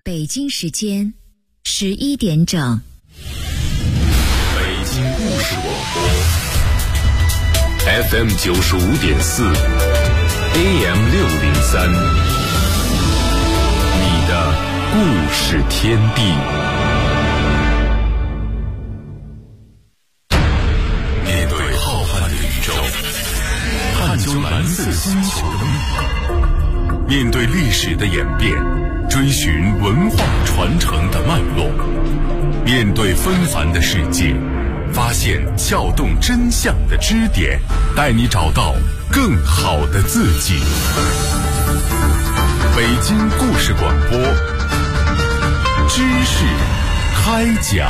北京时间11点整。 北京故事广播 FM 95.4 AM 603，你的故事天地。面对浩瀚的宇宙，探究蓝色星球的秘密，面对历史的演变，追寻文化传承的脉络，面对纷繁的世界，发现撬动真相的支点，带你找到更好的自己。北京故事广播，知识开讲。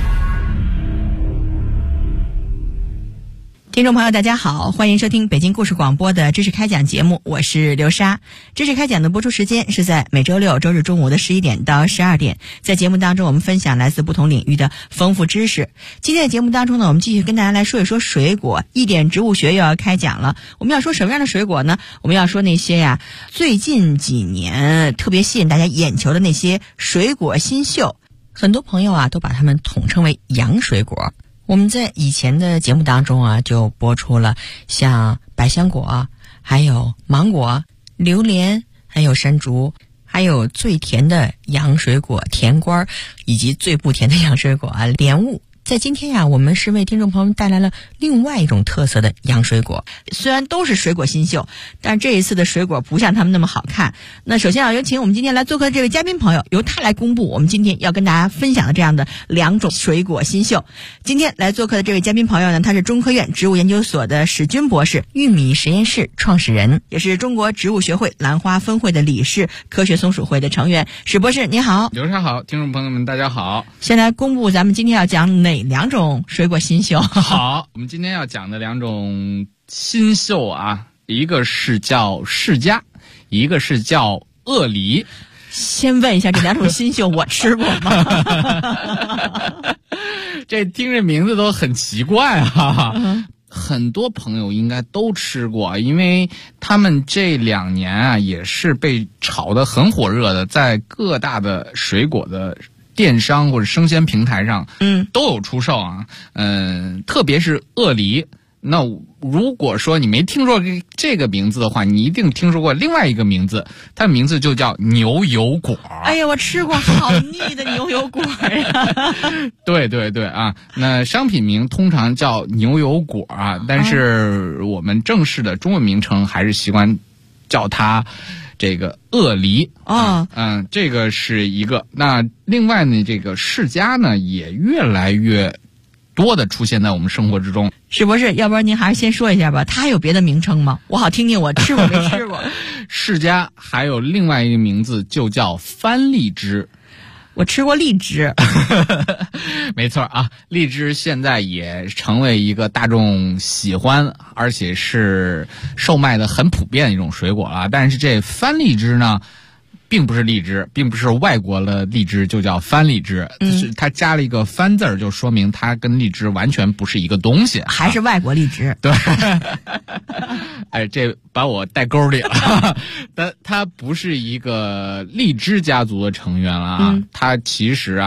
听众朋友大家好，欢迎收听北京故事广播的知识开讲节目，我是刘莎。知识开讲的播出时间是在每周六周日中午的11点到12点，在节目当中我们分享来自不同领域的丰富知识。今天的节目当中呢，我们继续跟大家来说一说水果。一点植物学又要开讲了，我们要说什么样的水果呢？我们要说那些最近几年特别吸引大家眼球的那些水果新秀，很多朋友都把它们统称为洋水果。我们在以前的节目当中就播出了像百香果，还有芒果、榴莲，还有山竹，还有最甜的洋水果甜瓜，以及最不甜的洋水果莲雾。在今天我们是为听众朋友们带来了另外一种特色的洋水果。虽然都是水果新秀，但这一次的水果不像他们那么好看。那首先有请我们今天来做客的这位嘉宾朋友，由他来公布我们今天要跟大家分享的这样的两种水果新秀。今天来做客的这位嘉宾朋友呢，他是中科院植物研究所的史军博士，玉米实验室创始人，也是中国植物学会兰花分会的理事，科学松鼠会的成员。史博士你好。 刘莎好，听众朋友们大家好。 先来公布咱们今天要讲哪两种水果新秀？ 好，我们今天要讲的两种新秀一个是叫释迦，一个是叫鳄梨。 先问一下，这两种新秀我吃过吗？ 这听着名字都很奇怪很多朋友应该都吃过，因为他们这2年也是被炒得很火热的，在各大的水果的电商或者生鲜平台上都有出售特别是鳄梨。那如果说你没听说这个名字的话，你一定听说过另外一个名字，它的名字就叫牛油果。 哎呀，我吃过，好腻的牛油果呀！ 对对对那商品名通常叫牛油果但是我们正式的中文名称还是习惯叫它这个鳄梨这个是一个。那另外呢，这个释迦呢也越来越多的出现在我们生活之中。 史博士，要不然您还是先说一下吧，它还有别的名称吗？我好听听，我吃过没吃过？ 释迦还有另外一个名字就叫番荔枝。 我吃过荔枝。 没错荔枝现在也成为一个大众喜欢而且是售卖的很普遍的一种水果但是这番荔枝呢并不是荔枝，并不是外国的荔枝，就叫番荔枝。就是它加了一个番字，就说明它跟荔枝完全不是一个东西， 还是外国荔枝。 对。这把我带沟里了。但它不是一个荔枝家族的成员了它其实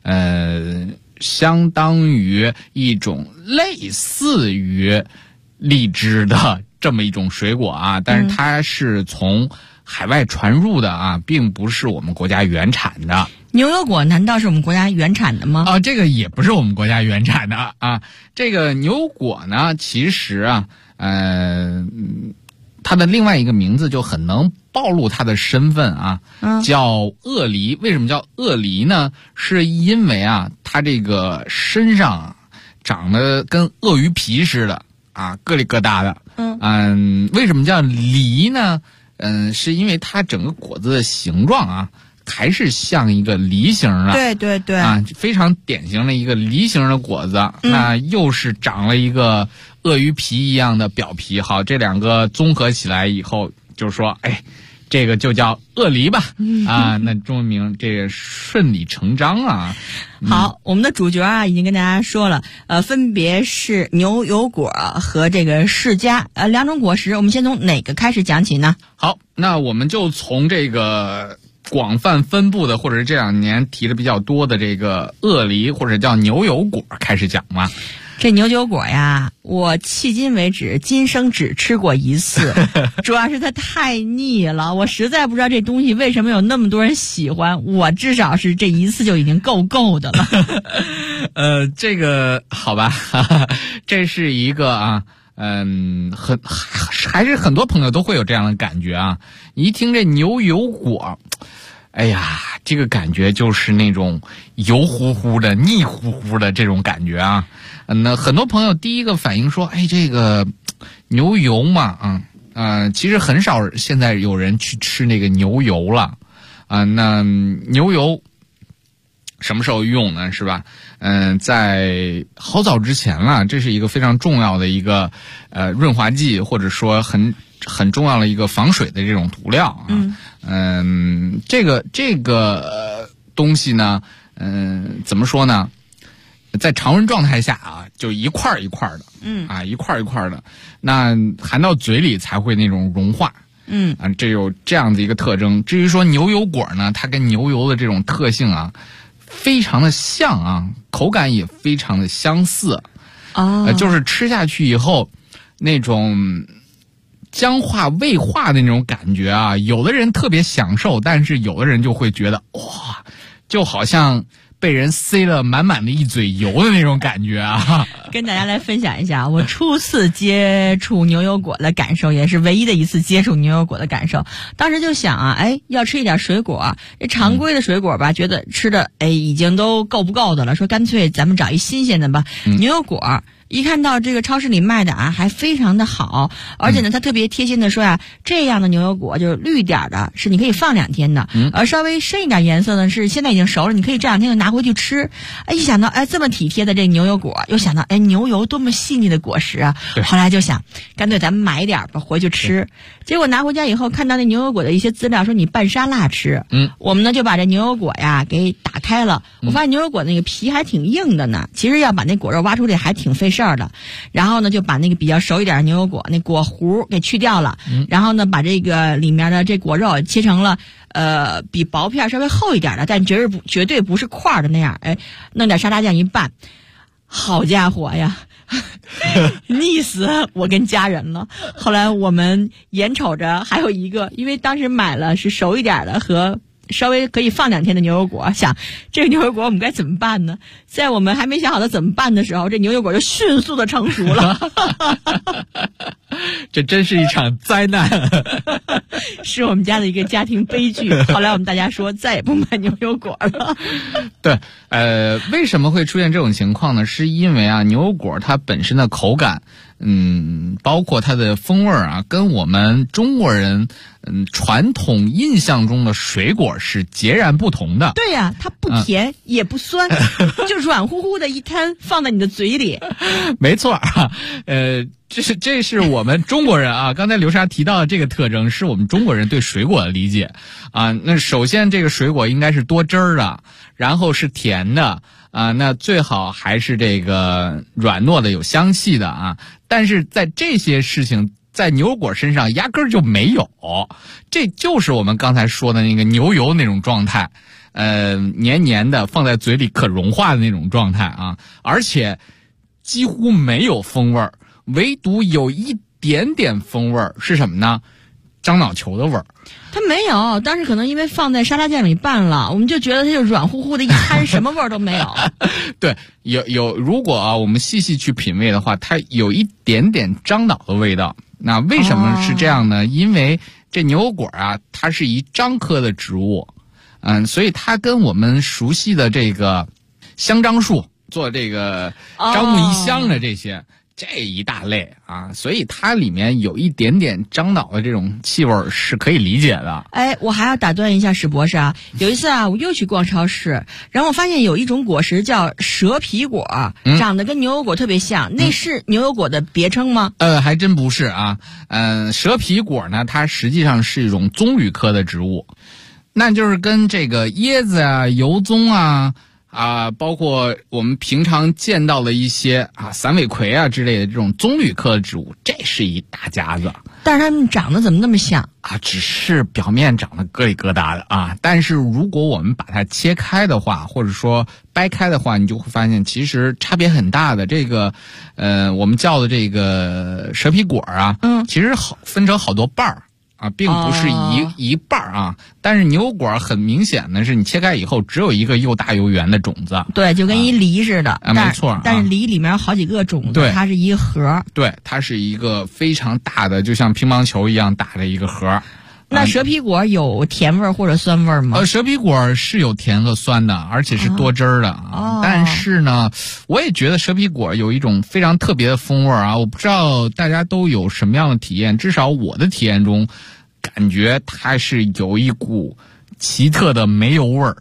相当于一种类似于荔枝的这么一种水果但是它是从海外传入的并不是我们国家原产的。 牛油果难道是我们国家原产的吗？ 这个也不是我们国家原产的这个牛油果呢，其实它的另外一个名字就很能暴露它的身份叫鳄梨。为什么叫鳄梨呢？是因为它这个身上长得跟鳄鱼皮似的疙里疙瘩的。为什么叫梨呢？是因为它整个果子的形状还是像一个梨形的。 对对对非常典型的一个梨形的果子。那又是长了一个鳄鱼皮一样的表皮。好，这两个综合起来以后，就说这个就叫鳄梨吧。那中文名这个顺理成章好，我们的主角已经跟大家说了，分别是牛油果和这个释迦两种果实。我们先从哪个开始讲起呢？ 好，那我们就从这个广泛分布的，或者是这两年提的比较多的这个鳄梨或者叫牛油果开始讲吗？ 这牛油果呀，我迄今为止今生只吃过一次，主要是它太腻了，我实在不知道这东西为什么有那么多人喜欢，我至少是这一次就已经够的了。 这个好吧，这是一个啊，还是很多朋友都会有这样的感觉啊。一听这牛油果，哎呀，这个感觉就是那种油乎乎的、腻乎乎的这种感觉啊。那很多朋友第一个反应说，哎，这个牛油嘛，其实很少现在有人去吃那个牛油了啊。那牛油什么时候用呢？是吧？在好早之前了，这是一个非常重要的一个润滑剂，或者说很重要的一个防水的这种涂料啊。这个东西呢，怎么说呢？在常温状态下啊，就一块一块的，一块一块的，那含到嘴里才会那种融化。这有这样的一个特征。至于说牛油果呢，它跟牛油的这种特性啊，非常的像啊，口感也非常的相似。就是吃下去以后那种僵化未化的那种感觉啊，有的人特别享受，但是有的人就会觉得哇，就好像被人塞了满满的一嘴油的那种感觉啊。 跟大家来分享一下我初次接触牛油果的感受，也是唯一的一次接触牛油果的感受。当时就想啊，要吃一点水果，这常规的水果吧，觉得吃的已经都够不够的了，说干脆咱们找一新鲜的吧。牛油果一看到这个超市里卖的还非常的好，而且呢，他特别贴心的说呀，这样的牛油果就是绿点的，是你可以放2天的，而稍微深一点颜色呢，是现在已经熟了，你可以这2天就拿回去吃。一想到这么体贴的这牛油果，又想到牛油多么细腻的果实啊，后来就想干脆咱们买点吧回去吃。结果拿回家以后，看到那牛油果的一些资料，说你拌沙拉吃。我们呢就把这牛油果呀给打开了，我发现牛油果那个皮还挺硬的呢，其实要把那果肉挖出来还挺费事儿的。然后呢就把那个比较熟一点的牛油果那果核给去掉了，然后呢把这个里面的这果肉切成了比薄片稍微厚一点的，但绝对不是块的那样，弄点沙拉酱一拌，好家伙呀腻死我跟家人了。后来我们眼瞅着还有一个，因为当时买了是熟一点的和稍微可以放2天的牛油果，想这个牛油果我们该怎么办呢？在我们还没想好它怎么办的时候，这牛油果就迅速的成熟了。 这真是一场灾难， 是我们家的一个家庭悲剧。后来我们大家说再也不买牛油果了。 对，为什么会出现这种情况呢？是因为牛油果它本身的口感，包括它的风味跟我们中国人传统印象中的水果是截然不同的。 对呀，它不甜也不酸，就软乎乎的一滩放在你的嘴里。 没错这是我们中国人刚才刘莎提到的这个特征，是我们中国人对水果的理解那首先这个水果应该是多汁儿的，然后是甜的那最好还是这个软糯的有香气的但是在这些事情在牛油果身上压根儿就没有，这就是我们刚才说的那个牛油那种状态，黏黏的放在嘴里可融化的那种状态而且几乎没有风味儿，唯独有一点点风味儿，是什么呢？樟脑球的味儿。 它没有，当时可能因为放在沙拉酱里拌了，我们就觉得它就软乎乎的一滩，什么味儿都没有。 对，有，如果我们细细去品味的话，它有一点点樟脑的味道。那为什么是这样呢？因为这牛油果它是一樟科的植物，所以它跟我们熟悉的这个香樟树做这个樟木一香的这些。这一大类所以它里面有一点点樟脑的这种气味是可以理解的。 我还要打断一下史博士有一次我又去逛超市，然后我发现有一种果实叫蛇皮果，长得跟牛油果特别像，那是牛油果的别称吗？ 还真不是蛇皮果呢，它实际上是一种棕榈科的植物，那就是跟这个椰子油棕包括我们平常见到的一些散尾葵啊之类的这种棕榈科的植物，这是一大家子。 但是它们长得怎么那么像只是表面长得疙里疙瘩的但是如果我们把它切开的话，或者说掰开的话，你就会发现其实差别很大的。这个我们叫的这个蛇皮果其实分成好多瓣儿并不是一半儿但是牛油果很明显的是，你切开以后只有一个又大又圆的种子。 对，就跟一梨似的。 没错。 但是梨里面有好几个种子，它是一个核。 对，它是一个非常大的，就像乒乓球一样大的一个核。 那蛇皮果有甜味或者酸味吗？ 蛇皮果是有甜和酸的，而且是多汁儿的但是呢，我也觉得蛇皮果有一种非常特别的风味我不知道大家都有什么样的体验，至少我的体验中，感觉它是有一股奇特的煤油味儿。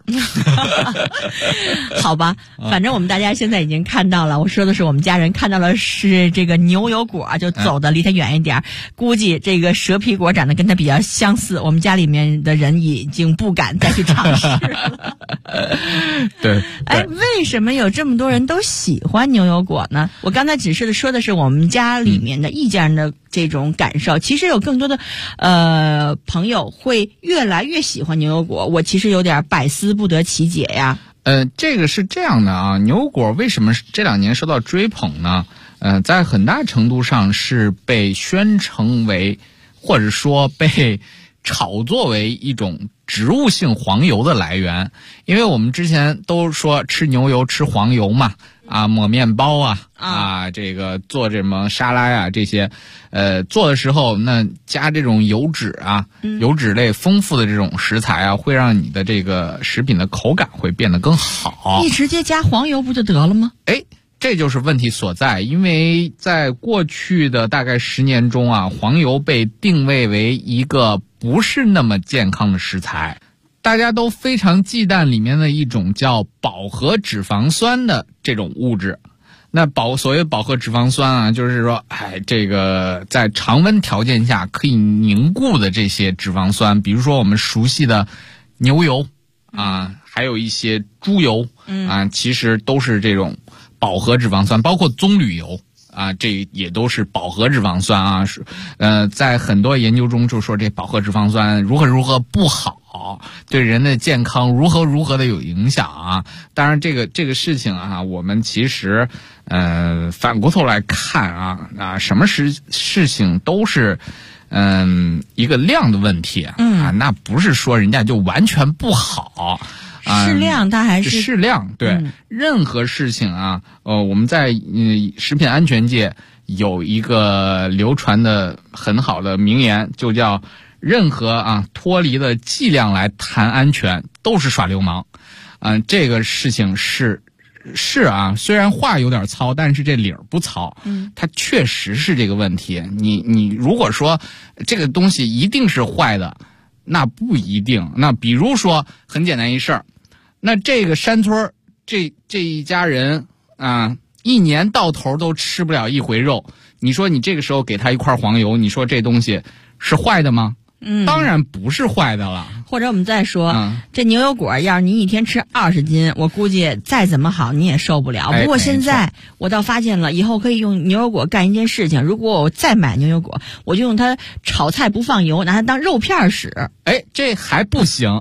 好吧，反正我们大家现在已经看到了，我说的是我们家人看到了是这个牛油果，就走的离它远一点。估计这个蛇皮果长得跟它比较相似，我们家里面的人已经不敢再去尝试了。 对。 为什么有这么多人都喜欢牛油果呢？我刚才只是说的是我们家里面的一家人的这种感受，其实有更多的朋友会越来越喜欢牛油果，我其实有点百思不得其解呀。 这个是这样的牛油果为什么这2年受到追捧呢？在很大程度上是被宣称为，或者说被炒作为一种植物性黄油的来源。因为我们之前都说吃牛油吃黄油嘛，抹面包这个做这么沙拉这些，做的时候那加这种油脂油脂类丰富的这种食材会让你的这个食品的口感会变得更好。 你直接加黄油不就得了吗？ 这就是问题所在。因为在过去的大概10年中黄油被定位为一个不是那么健康的食材，大家都非常忌惮里面的一种叫饱和脂肪酸的这种物质。那所谓饱和脂肪酸就是说这个在常温条件下可以凝固的这些脂肪酸，比如说我们熟悉的牛油还有一些猪油其实都是这种饱和脂肪酸，包括棕榈油这也都是饱和脂肪酸在很多研究中就说这饱和脂肪酸如何不好，对人的健康如何的有影响当然这个事情我们其实反过头来看什么事情都是一个量的问题那不是说人家就完全不好。 适量，它还是适量。对，任何事情我们在食品安全界有一个流传的很好的名言，就叫任何脱离了剂量来谈安全都是耍流氓。这个事情是虽然话有点糙，但是这理儿不糙。它确实是这个问题。你如果说这个东西一定是坏的，那不一定。那比如说很简单一事儿，那这个山村这一家人一年到头都吃不了一回肉，你说你这个时候给他一块黄油，你说这东西是坏的吗？当然不是坏的了。 或者我们再说，这牛油果要是你一天吃20斤，我估计再怎么好你也受不了。不过现在我倒发现了，以后可以用牛油果干一件事情。如果我再买牛油果，我就用它炒菜不放油，拿它当肉片使。 这还不行。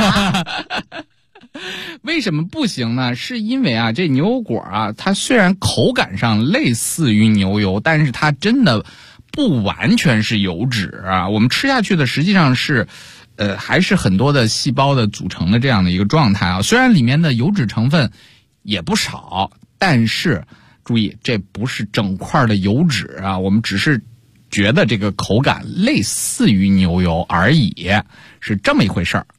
为什么不行呢？是因为这牛油果它虽然口感上类似于牛油，但是它真的不完全是油脂我们吃下去的实际上是还是很多的细胞的组成的这样的一个状态虽然里面的油脂成分也不少，但是注意这不是整块的油脂我们只是觉得这个口感类似于牛油而已，是这么一回事儿。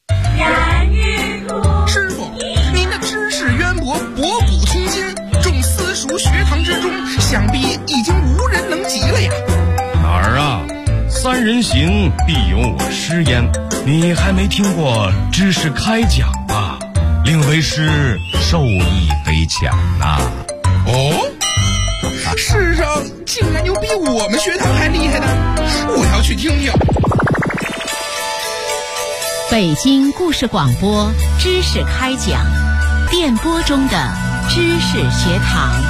师傅，您的知识渊博，博古通今，众私塾学堂之中，想必已经无人能及了呀。 哪儿三人行，必有我师焉。你还没听过知识开讲吧？令为师受益匪浅呐。 世上竟然有比我们学堂还厉害的，我要去听听。 北京故事广播知识开讲， 电波中的知识学堂。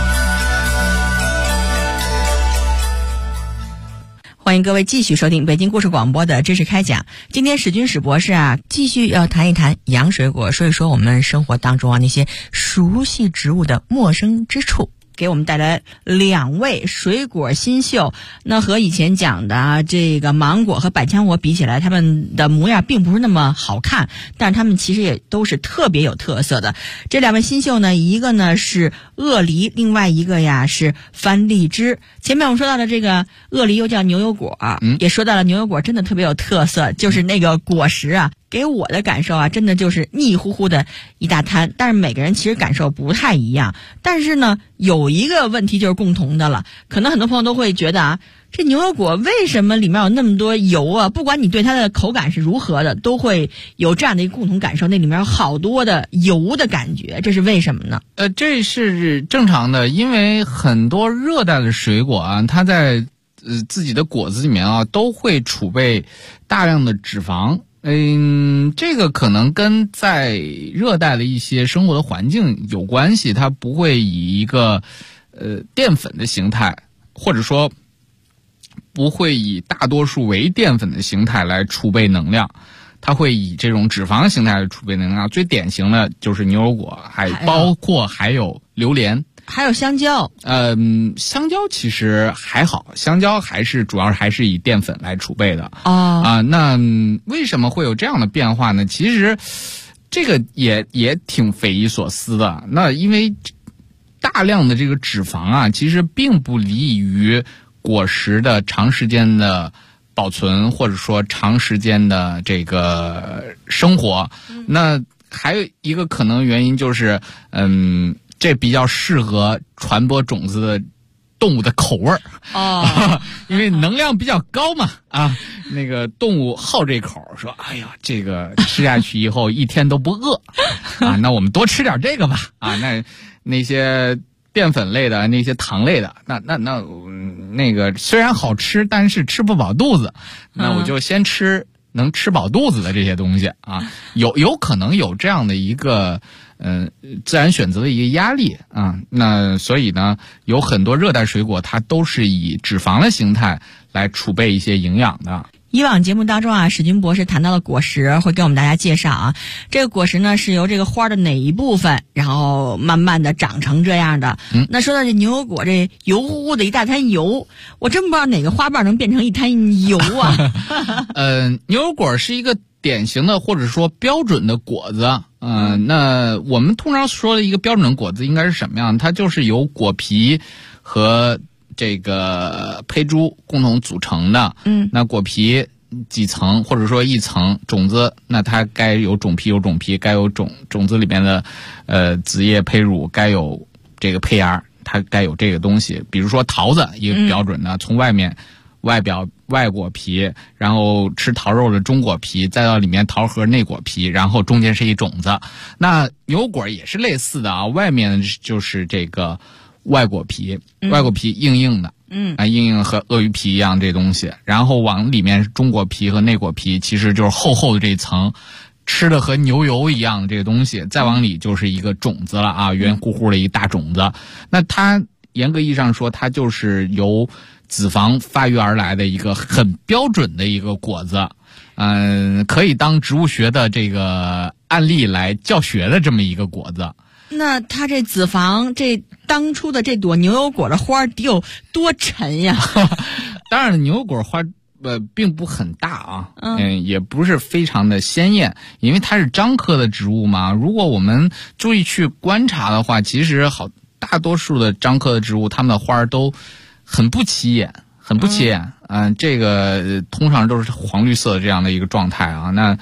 欢迎各位继续收听北京故事广播的知识开讲。今天史军史博士继续要谈一谈洋水果，说一说我们生活当中那些熟悉植物的陌生之处。给我们带来2位水果新秀，那和以前讲的这个芒果和百香果比起来，他们的模样并不是那么好看，但是他们其实也都是特别有特色的。这2位新秀呢，一个呢是鳄梨，另外一个是番荔枝。前面我们说到的这个鳄梨又叫牛油果，也说到了牛油果真的特别有特色，就是那个果实给我的感受真的就是腻乎乎的一大滩，但是每个人其实感受不太一样。但是呢，有一个问题就是共同的了，可能很多朋友都会觉得这牛油果为什么里面有那么多油不管你对它的口感是如何的，都会有这样的一个共同感受，那里面有好多的油的感觉，这是为什么呢？ 这是正常的，因为很多热带的水果它在自己的果子里面都会储备大量的脂肪。这个可能跟在热带的一些生活的环境有关系，它不会以一个淀粉的形态，或者说不会以大多数为淀粉的形态来储备能量，它会以这种脂肪形态来储备能量。最典型的就是牛油果，还包括还有榴莲。 还有香蕉， 香蕉其实还好，香蕉主要还是以淀粉来储备的。那为什么会有这样的变化呢？其实这个也挺匪夷所思的。那因为大量的这个脂肪其实并不利于果实的长时间的保存，或者说长时间的这个生活。那还有一个可能原因就是这比较适合传播种子的动物的口味因为能量比较高嘛那个动物好这口，说哎呀这个吃下去以后一天都不饿那我们多吃点这个吧那些淀粉类的那些糖类的那个虽然好吃，但是吃不饱肚子，那我就先吃能吃饱肚子的这些东西有可能有这样的一个自然选择的一个压力那所以呢，有很多热带水果它都是以脂肪的形态来储备一些营养的。 以往节目当中史军博士谈到了果实，会跟我们大家介绍这个果实呢是由这个花的哪一部分，然后慢慢的长成这样的。那说到这牛油果，这油乎乎的一大滩油，我真不知道哪个花瓣能变成一滩油牛油果是一个典型的或者说标准的果子。那我们通常说的一个标准的果子应该是什么样？它就是由果皮和这个胚珠共同组成的。那果皮几层或者说一层，种子那它该有种皮有种皮，该有种子里面的子叶胚乳，该有这个胚芽，它该有这个东西。比如说桃子一个标准的，从外面外果皮，然后吃桃肉的中果皮，再到里面桃核内果皮，然后中间是一种子。那牛油果也是类似的外面就是这个外果皮，外果皮硬硬的，硬硬和鳄鱼皮一样这东西，然后往里面是中果皮和内果皮，其实就是厚厚的这一层，吃的和牛油一样的这个东西，再往里就是一个种子了圆乎乎的一大种子。那它严格意义上说，它就是由脂肪发育而来的一个很标准的一个果子，可以当植物学的这个案例来教学的这么一个果子。 那它这脂肪，这当初的这朵牛油果的花得有多沉呀？ 当然牛油果花并不很大也不是非常的鲜艳，因为它是樟科的植物嘛。如果我们注意去观察的话，其实大多数的樟科的植物，它们的花都很不起眼，这个通常都是黄绿色的这样的一个状态那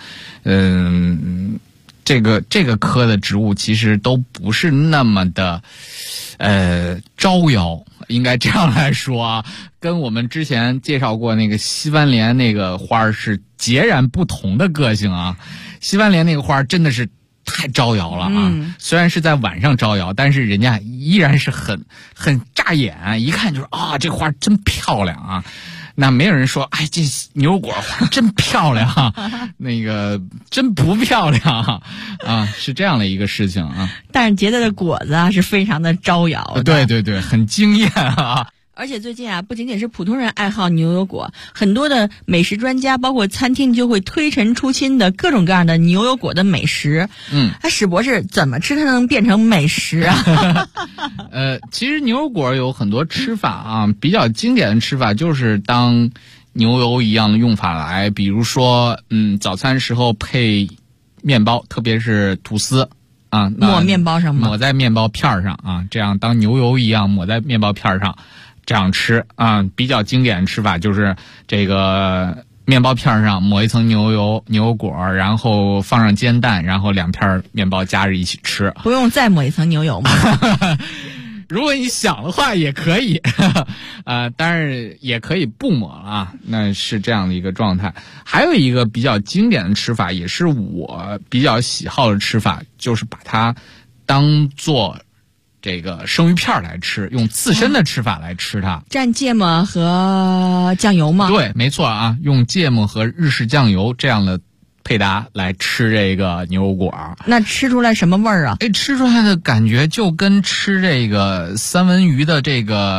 这个科的植物其实都不是那么的招摇，应该这样来说跟我们之前介绍过那个西番莲那个花是截然不同的个性西番莲那个花真的是太招摇了虽然是在晚上招摇，但是人家依然是很扎眼，一看就是这花真漂亮那没有人说，哎，这牛油果真漂亮，那个真不漂亮啊，是这样的一个事情啊。 但是结的果子啊是非常的招摇的， 对对对，很惊艳啊。 而且最近啊，不仅仅是普通人爱好牛油果，很多的美食专家，包括餐厅就会推陈出新的各种各样的牛油果的美食。史博士怎么吃它能变成美食啊？ 其实牛油果有很多吃法啊，比较经典的吃法就是当牛油一样的用法来，比如说，早餐时候配面包，特别是吐司啊， 抹面包上吗？ 抹在面包片上啊，这样当牛油一样抹在面包片上。这样吃啊，比较经典的吃法就是这个面包片上抹一层牛油果，然后放上煎蛋，然后2片面包夹着一起吃。 不用再抹一层牛油吗？ 如果你想的话也可以，当然也可以不抹啊，那是这样的一个状态。还有一个比较经典的吃法，也是我比较喜好的吃法，就是把它当做这个生鱼片来吃，用刺身的吃法来吃它。蘸芥末和酱油吗？ 对，没错啊，用芥末和日式酱油这样的配搭来吃这个牛油果。 那吃出来什么味儿啊？ 吃出来的感觉就跟吃这个三文鱼的这个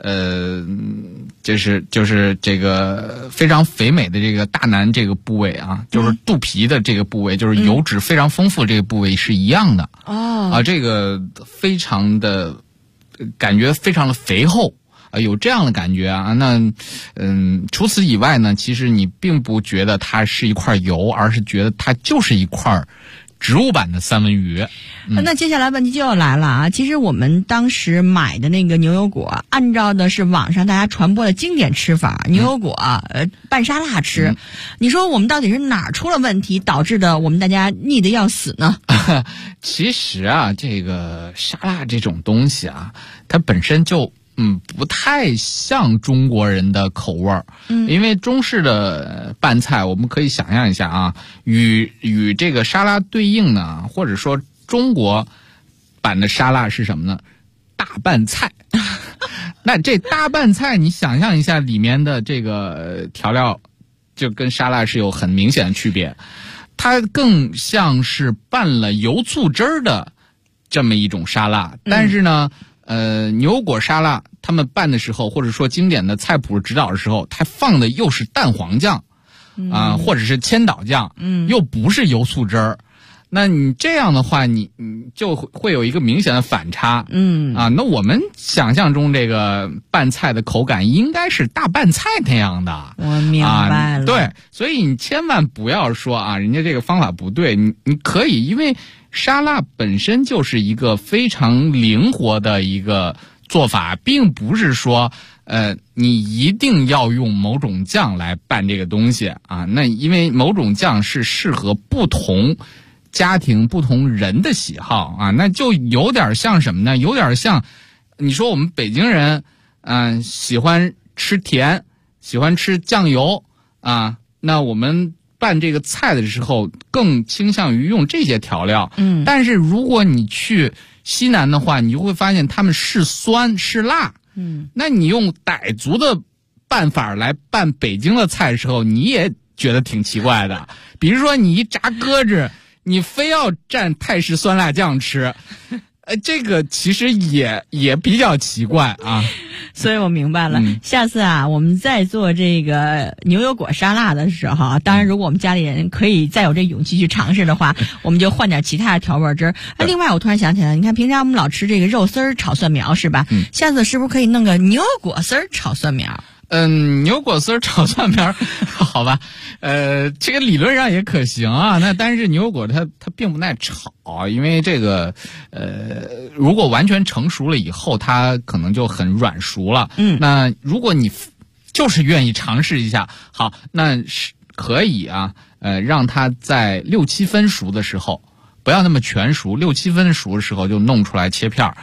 就是这个非常肥美的这个大腩这个部位啊，就是肚皮的这个部位，就是油脂非常丰富这个部位是一样的。这个非常的感觉非常的肥厚。有这样的感觉啊，那除此以外呢，其实你并不觉得它是一块油，而是觉得它就是一块植物版的三文鱼。 那接下来问题就要来了啊！其实我们当时买的那个牛油果，按照的是网上大家传播的经典吃法，牛油果拌沙拉吃。你说我们到底是哪儿出了问题，导致的我们大家腻得要死呢？ 其实啊，这个沙拉这种东西啊，它本身就不太像中国人的口味儿。因为中式的拌菜，我们可以想象一下啊，与这个沙拉对应呢，或者说中国版的沙拉是什么呢？大拌菜。那这大拌菜，你想象一下里面的这个调料，就跟沙拉是有很明显的区别。它更像是拌了油醋汁儿的这么一种沙拉，但是呢，牛油果沙拉他们拌的时候，或者说经典的菜谱指导的时候，它放的又是蛋黄酱或者是千岛酱，又不是油醋汁儿。那你这样的话，你就会有一个明显的反差。那我们想象中这个拌菜的口感应该是大拌菜那样的。 我明白了。 对，所以你千万不要说啊，人家这个方法不对，你可以，因为沙拉本身就是一个非常灵活的一个做法，并不是说你一定要用某种酱来拌这个东西啊。那因为某种酱是适合不同家庭不同人的喜好啊，那就有点像什么呢？有点像你说我们北京人喜欢吃甜，喜欢吃酱油啊，那我们拌这个菜的时候更倾向于用这些调料。但是如果你去西南的话，你就会发现他们是酸是辣。那你用傣族的办法来拌北京的菜的时候，你也觉得挺奇怪的。比如说你一炸鸽子，你非要蘸泰式酸辣酱吃，这个其实也比较奇怪啊。 所以我明白了，下次啊，我们再做这个牛油果沙拉的时候，当然如果我们家里人可以再有这勇气去尝试的话，我们就换点其他的调味汁儿。另外我突然想起来，你看平常我们老吃这个肉丝儿炒蒜苗是吧？下次是不是可以弄个牛油果丝儿炒蒜苗？ 牛油果丝儿炒蒜苗，好吧，这个理论上也可行啊。那但是牛油果它并不耐炒，因为这个如果完全成熟了以后，它可能就很软熟了。那如果你就是愿意尝试一下，好，那是可以啊，让它在6、7分熟的时候，不要那么全熟，6、7分熟的时候就弄出来切片儿。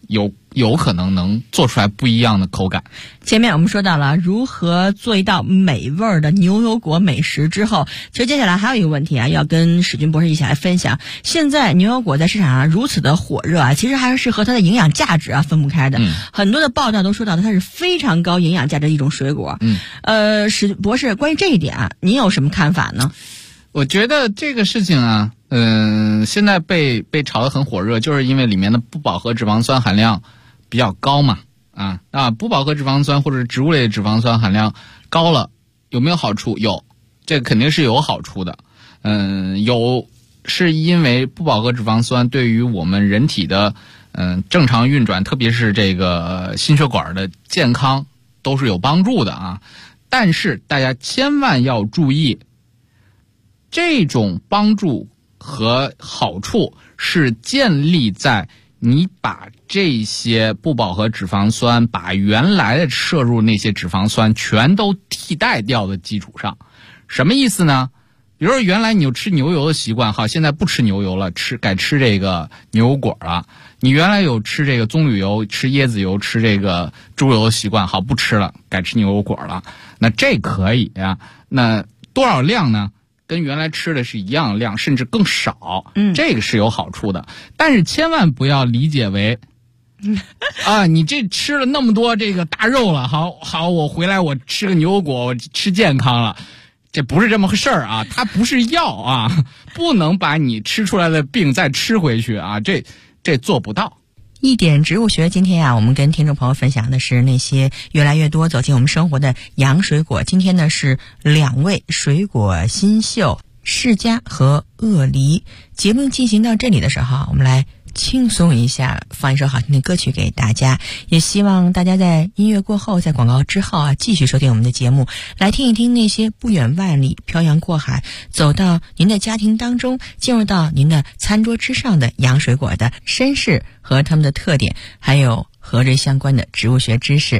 有可能能做出来不一样的口感。 前面我们说到了如何做一道美味的牛油果美食之后，其实接下来还有一个问题啊，要跟史军博士一起来分享。现在牛油果在市场上如此的火热啊，其实还是和它的营养价值啊分不开的。很多的报道都说到它是非常高营养价值的一种水果。史博士，关于这一点啊，您有什么看法呢？ 我觉得这个事情啊，现在被炒得很火热，就是因为里面的不饱和脂肪酸含量比较高嘛。不饱和脂肪酸或者是植物类脂肪酸含量高了，有没有好处？有，这肯定是有好处的。有是因为不饱和脂肪酸对于我们人体的正常运转，特别是这个心血管的健康都是有帮助的啊。但是大家千万要注意，这种帮助和好处是建立在你把这些不饱和脂肪酸，把原来的摄入那些脂肪酸全都替代掉的基础上。什么意思呢？比如说原来你有吃牛油的习惯，好，现在不吃牛油了，改吃这个牛油果了。你原来有吃这个棕榈油、吃椰子油、吃这个猪油的习惯，好，不吃了，改吃牛油果了。那这可以啊。那多少量呢？跟原来吃的是一样量，甚至更少。这个是有好处的。但是千万不要理解为你这吃了那么多这个大肉了，好，我回来我吃个牛油果，我吃健康了。这不是这么个事儿啊，它不是药啊，不能把你吃出来的病再吃回去啊，这做不到。 一点植物学，今天呀，我们跟听众朋友分享的是那些越来越多走进我们生活的洋水果。今天呢是2位水果新秀，释迦和鳄梨。节目进行到这里的时候，我们来轻松一下，放一首好听的歌曲给大家。也希望大家在音乐过后，在广告之后啊，继续收听我们的节目，来听一听那些不远万里漂洋过海走到您的家庭当中，进入到您的餐桌之上的洋水果的身世和它们的特点，还有和这相关的植物学知识。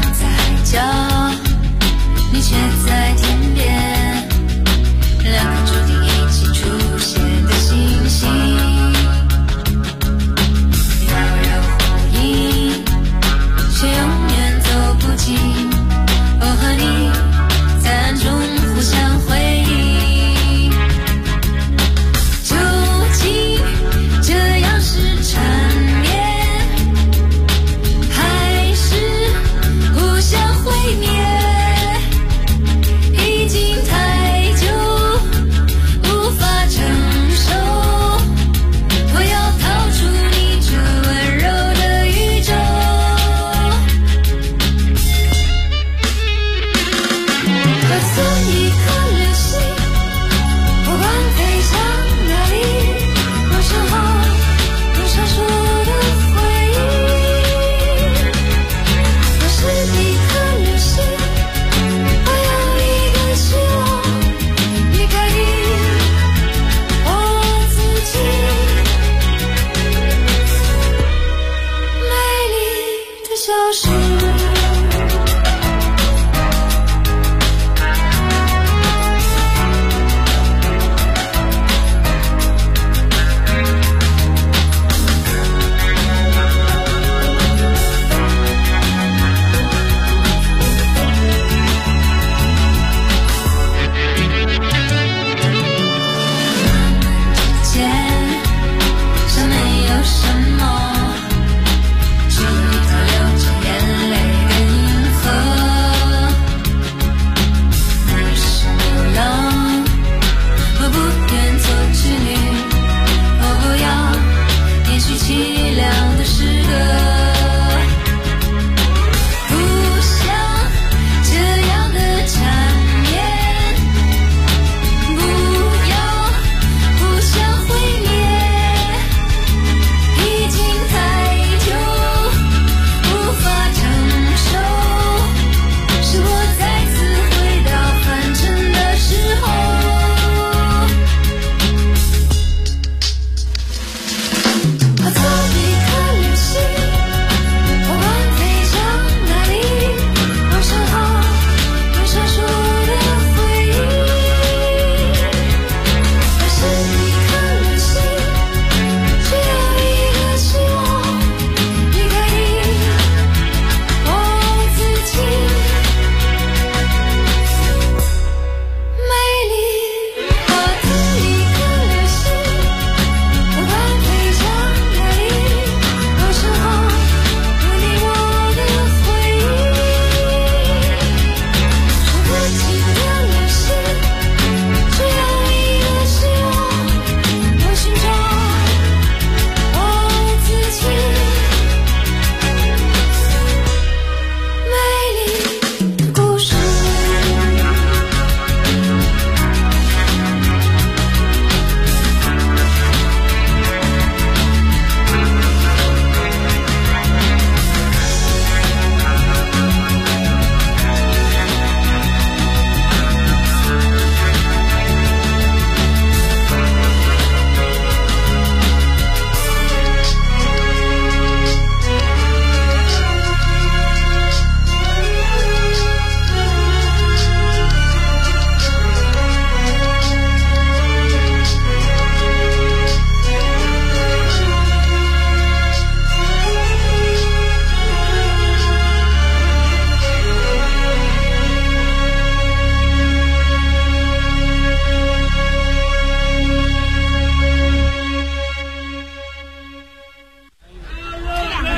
你却在天边，2颗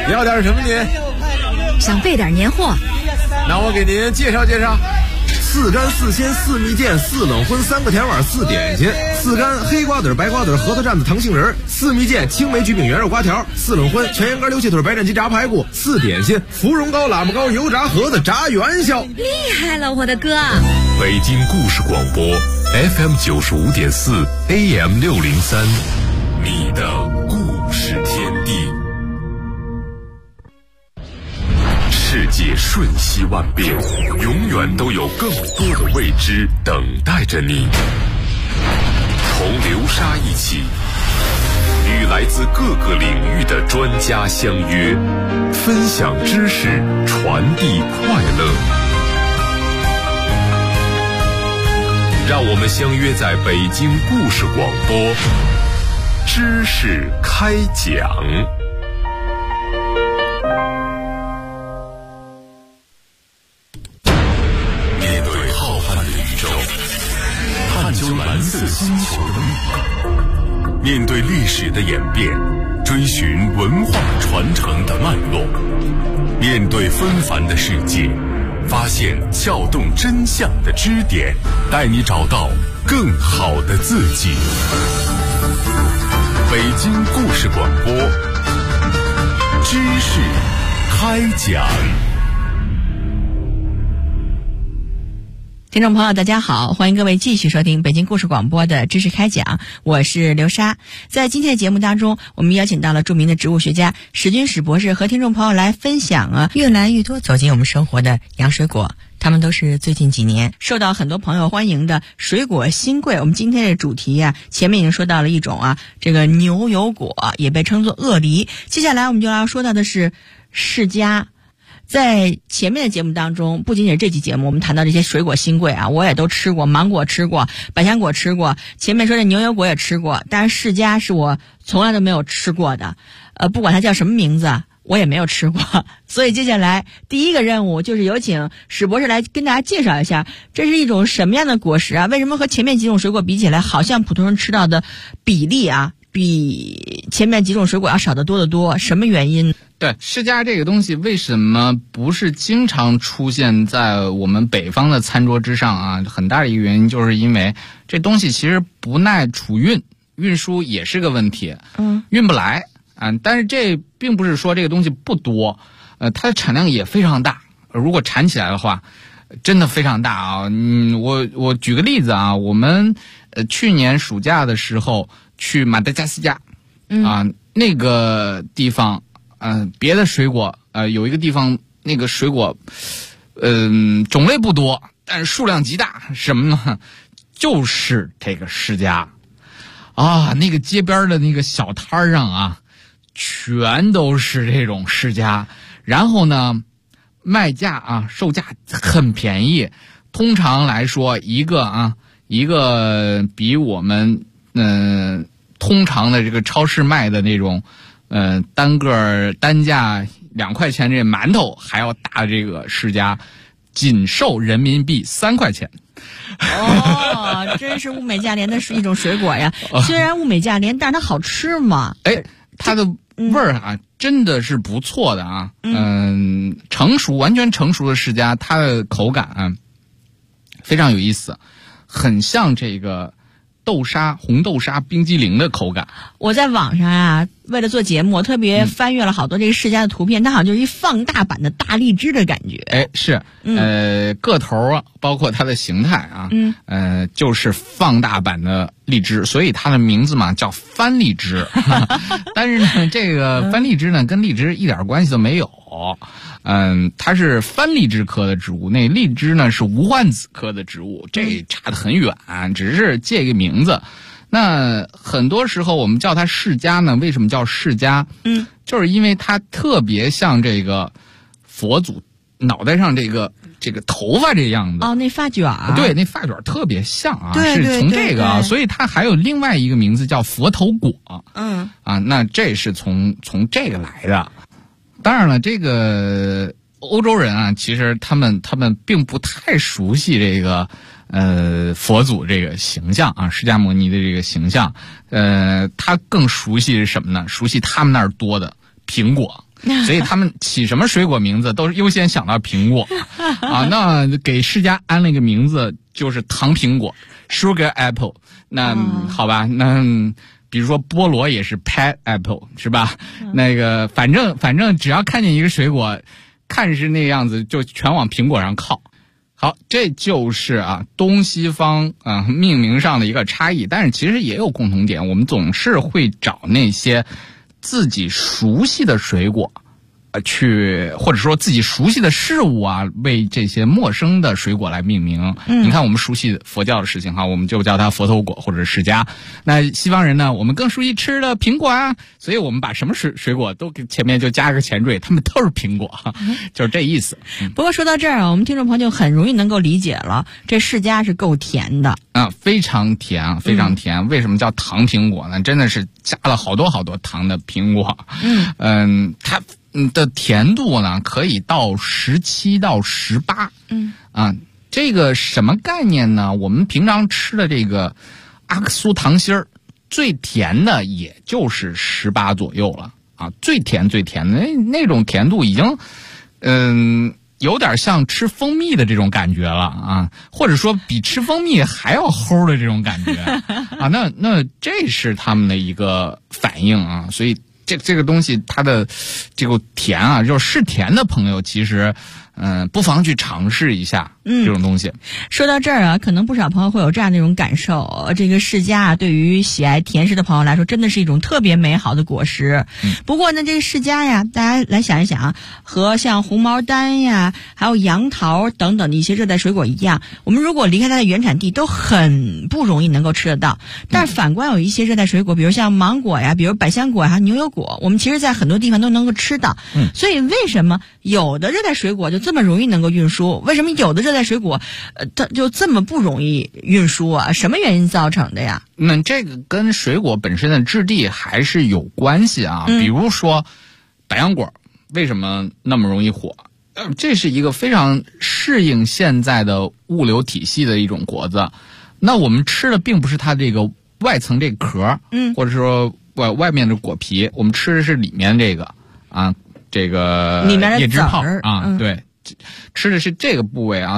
要点什么您？ 想备点年货。 那我给您介绍介绍。4干4鲜4蜜饯4冷荤3个甜碗4点心，4干黑瓜子白瓜子核桃蘸子糖杏仁，4蜜饯青梅橘饼圆肉瓜条，4冷荤全羊肝溜气腿白斩鸡炸排骨，4点心芙蓉糕喇叭糕油炸盒子炸元宵。 厉害了，我的哥！ 北京故事广播 FM 95.4 AM 603，你的故事天地。世界瞬息万变，永远都有更多的未知等待着你。同流沙一起，与来自各个领域的专家相约，分享知识，传递快乐。让我们相约在北京故事广播，知识开讲。探究蓝色星球的秘密，面对历史的演变，追寻文化传承的脉络，面对纷繁的世界，发现撬动真相的支点，带你找到更好的自己。北京故事广播，知识开讲。 听众朋友大家好，欢迎各位继续收听北京故事广播的知识开讲，我是刘莎。在今天的节目当中，我们邀请到了著名的植物学家史君史博士和听众朋友来分享越来越多走进我们生活的洋水果，他们都是最近几年受到很多朋友欢迎的水果新贵。我们今天的主题前面已经说到了一种这个牛油果，也被称作鳄梨。接下来我们就要说到的是释迦。在前面的节目当中，不仅仅是这期节目，我们谈到这些水果新贵我也都吃过，芒果吃过，百香果吃过，前面说的牛油果也吃过，但是释迦是我从来都没有吃过的，不管它叫什么名字，我也没有吃过。所以接下来第一个任务就是有请史博士来跟大家介绍一下，这是一种什么样的果实为什么和前面几种水果比起来，好像普通人吃到的比例比前面几种水果要少得多得多，什么原因？ 对，释迦这个东西为什么不是经常出现在我们北方的餐桌之上很大的一个原因就是因为这东西其实不耐储运，运输也是个问题，运不来但是这并不是说这个东西不多，它的产量也非常大，如果产起来的话真的非常大我举个例子我们去年暑假的时候去马达加斯加那个地方别的水果有一个地方那个水果种类不多，但是数量极大，什么呢？就是这个释迦那个街边的那个小摊上全都是这种释迦，然后呢卖价售价很便宜，通常来说一个比我们通常的这个超市卖的那种单价2块钱这馒头还要大，这个释迦仅售人民币3块钱。 真是物美价廉的是一种水果呀。虽然物美价廉，但是它好吃嘛。 它的味儿真的是不错的完全成熟的释迦，它的口感非常有意思，很像这个红豆沙冰激凌的口感。 我在网上为了做节目，我特别翻阅了好多这个释迦的图片，它好像就是一放大版的大荔枝的感觉。 是，个头包括它的形态就是放大版的荔枝，所以它的名字嘛叫番荔枝。但是呢，这个番荔枝呢跟荔枝一点关系都没有。它是番荔枝科的植物，那荔枝呢是无患子科的植物，这差得很远，只是借一个名字。那很多时候我们叫它释迦呢，为什么叫释迦？就是因为它特别像这个佛祖脑袋上这个头发这样子。 那发卷儿。 对，那发卷儿特别像对是从这个所以它还有另外一个名字叫佛头果。那这是从这个来的。当然了，这个欧洲人其实他们并不太熟悉这个佛祖这个形象释迦牟尼的这个形象，他更熟悉是什么呢？熟悉他们那儿多的苹果。 所以他们起什么水果名字都是优先想到苹果啊。那给世嘉安了一个名字就是糖苹果 Sugar Apple。那好吧，那比如说菠萝也是 Pet Apple 是吧？那个反正只要看见一个水果，看是那个样子，就全往苹果上靠。好，这就是东西方命名上的一个差异，但是其实也有共同点，我们总是会找那些自己熟悉的水果去，或者说自己熟悉的事物为这些陌生的水果来命名。你看我们熟悉佛教的事情我们就叫它佛头果或者释迦。那西方人呢，我们更熟悉吃的苹果所以我们把什么水果都给前面就加个前缀，他们都是苹果就是这意思。 不过说到这儿我们听众朋友就很容易能够理解了，这释迦是够甜的非常甜非常甜。为什么叫糖苹果呢？真的是加了好多好多糖的苹果。它的甜度呢可以到17到18。这个什么概念呢？我们平常吃的这个阿克苏糖心儿，最甜的也就是18左右了最甜的那种甜度已经有点像吃蜂蜜的这种感觉了或者说比吃蜂蜜还要齁的这种感觉那这是他们的一个反应所以这个东西它的这个甜就是甜的朋友其实不妨去尝试一下这种东西。 说到这儿可能不少朋友会有这样的一种感受，这个释迦对于喜爱甜食的朋友来说真的是一种特别美好的果实。不过呢，这个释迦大家来想一想和像红毛丹还有杨桃等等的一些热带水果一样，我们如果离开它的原产地都很不容易能够吃得到。但是反观有一些热带水果，比如像芒果比如百香果牛油果，我们其实在很多地方都能够吃到。所以为什么有的热带水果就这么容易能够运输？为什么有的热带水果它就这么不容易运输什么原因造成的呀？ 那这个跟水果本身的质地还是有关系比如说百香果为什么那么容易火？这是一个非常适应现在的物流体系的一种果子。那我们吃的并不是它这个外层这个壳或者说外面的果皮，我们吃的是里面这个这个里面的叶汁泡对， 吃的是这个部位